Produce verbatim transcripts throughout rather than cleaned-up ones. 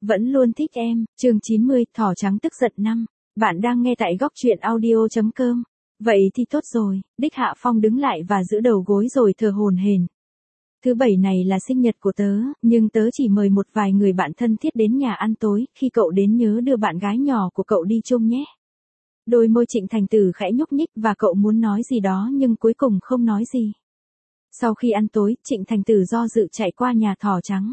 Vẫn luôn thích em, chương chín mươi, thỏ trắng tức giận năm. Bạn đang nghe tại góc truyện audio chấm com. Vậy thì tốt rồi, Đích Hạ Phong đứng lại và giữ đầu gối rồi thở hổn hển. Thứ bảy này là sinh nhật của tớ, nhưng tớ chỉ mời một vài người bạn thân thiết đến nhà ăn tối, khi cậu đến nhớ đưa bạn gái nhỏ của cậu đi chung nhé. Đôi môi Trịnh Thành Tử khẽ nhúc nhích và cậu muốn nói gì đó nhưng cuối cùng không nói gì. Sau khi ăn tối, Trịnh Thành Tử do dự chạy qua nhà thỏ trắng.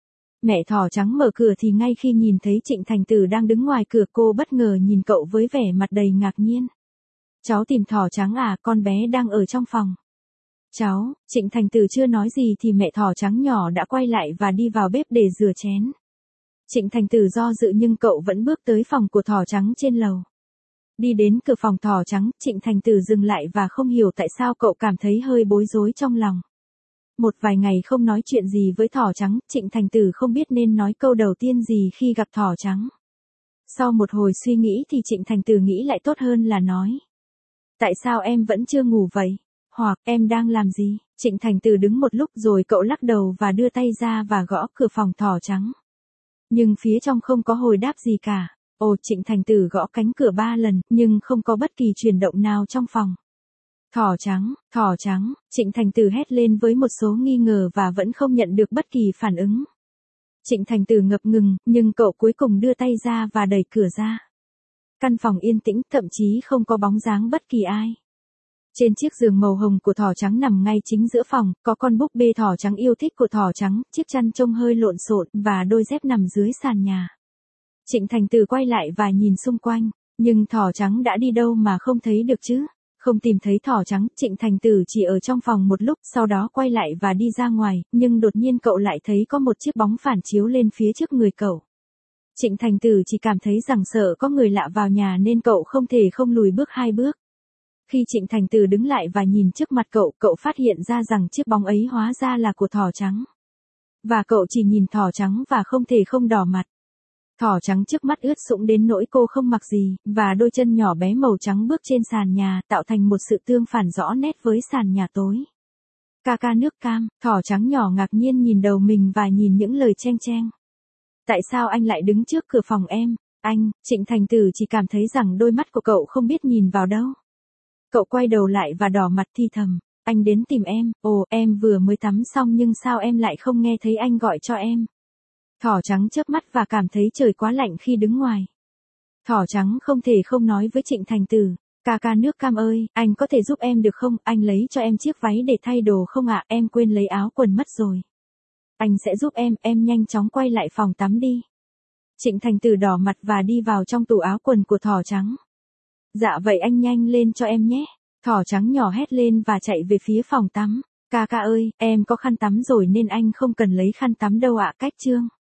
Mẹ thỏ trắng mở cửa thì ngay khi nhìn thấy Trịnh Thành Tử đang đứng ngoài cửa, cô bất ngờ nhìn cậu với vẻ mặt đầy ngạc nhiên. Cháu tìm thỏ trắng à, con bé đang ở trong phòng. Cháu, Trịnh Thành Tử chưa nói gì thì mẹ thỏ trắng nhỏ đã quay lại và đi vào bếp để rửa chén. Trịnh Thành Tử do dự nhưng cậu vẫn bước tới phòng của thỏ trắng trên lầu. Đi đến cửa phòng thỏ trắng, Trịnh Thành Tử dừng lại và không hiểu tại sao cậu cảm thấy hơi bối rối trong lòng. Một vài ngày không nói chuyện gì với thỏ trắng, Trịnh Thành Tử không biết nên nói câu đầu tiên gì khi gặp thỏ trắng. Sau một hồi suy nghĩ thì Trịnh Thành Tử nghĩ lại tốt hơn là nói. Tại sao em vẫn chưa ngủ vậy? Hoặc em đang làm gì? Trịnh Thành Tử đứng một lúc rồi cậu lắc đầu và đưa tay ra và gõ cửa phòng thỏ trắng. Nhưng phía trong không có hồi đáp gì cả. Ồ, Trịnh Thành Tử gõ cánh cửa ba lần, nhưng không có bất kỳ chuyển động nào trong phòng. Thỏ trắng, thỏ trắng, Trịnh Thành Tử hét lên với một số nghi ngờ và vẫn không nhận được bất kỳ phản ứng. Trịnh Thành Tử ngập ngừng, nhưng cậu cuối cùng đưa tay ra và đẩy cửa ra. Căn phòng yên tĩnh, thậm chí không có bóng dáng bất kỳ ai. Trên chiếc giường màu hồng của thỏ trắng nằm ngay chính giữa phòng, có con búp bê thỏ trắng yêu thích của thỏ trắng, chiếc chăn trông hơi lộn xộn và đôi dép nằm dưới sàn nhà. Trịnh Thành Tử quay lại và nhìn xung quanh, nhưng thỏ trắng đã đi đâu mà không thấy được chứ? Không tìm thấy thỏ trắng, Trịnh Thành Tử chỉ ở trong phòng một lúc, sau đó quay lại và đi ra ngoài, nhưng đột nhiên cậu lại thấy có một chiếc bóng phản chiếu lên phía trước người cậu. Trịnh Thành Tử chỉ cảm thấy rằng sợ có người lạ vào nhà nên cậu không thể không lùi bước hai bước. Khi Trịnh Thành Tử đứng lại và nhìn trước mặt cậu, cậu phát hiện ra rằng chiếc bóng ấy hóa ra là của thỏ trắng. Và cậu chỉ nhìn thỏ trắng và không thể không đỏ mặt. Thỏ trắng trước mắt ướt sũng đến nỗi cô không mặc gì, và đôi chân nhỏ bé màu trắng bước trên sàn nhà, tạo thành một sự tương phản rõ nét với sàn nhà tối. Ca ca nước cam, thỏ trắng nhỏ ngạc nhiên nhìn đầu mình và nhìn những lời cheng cheng. Tại sao anh lại đứng trước cửa phòng em? Anh, Trịnh Thành Tử chỉ cảm thấy rằng đôi mắt của cậu không biết nhìn vào đâu. Cậu quay đầu lại và đỏ mặt thì thầm, anh đến tìm em, ồ, em vừa mới tắm xong nhưng sao em lại không nghe thấy anh gọi cho em? Thỏ trắng chớp mắt và cảm thấy trời quá lạnh khi đứng ngoài. Thỏ trắng không thể không nói với Trịnh Thành Tử, ca ca nước cam ơi, anh có thể giúp em được không, anh lấy cho em chiếc váy để thay đồ không ạ, em quên lấy áo quần mất rồi. Anh sẽ giúp em, em nhanh chóng quay lại phòng tắm đi. Trịnh Thành Tử đỏ mặt và đi vào trong tủ áo quần của thỏ trắng. Dạ vậy anh nhanh lên cho em nhé. Thỏ trắng nhỏ hét lên và chạy về phía phòng tắm. Ca ca ơi, em có khăn tắm rồi nên anh không cần lấy khăn tắm đâu ạ, cách chương.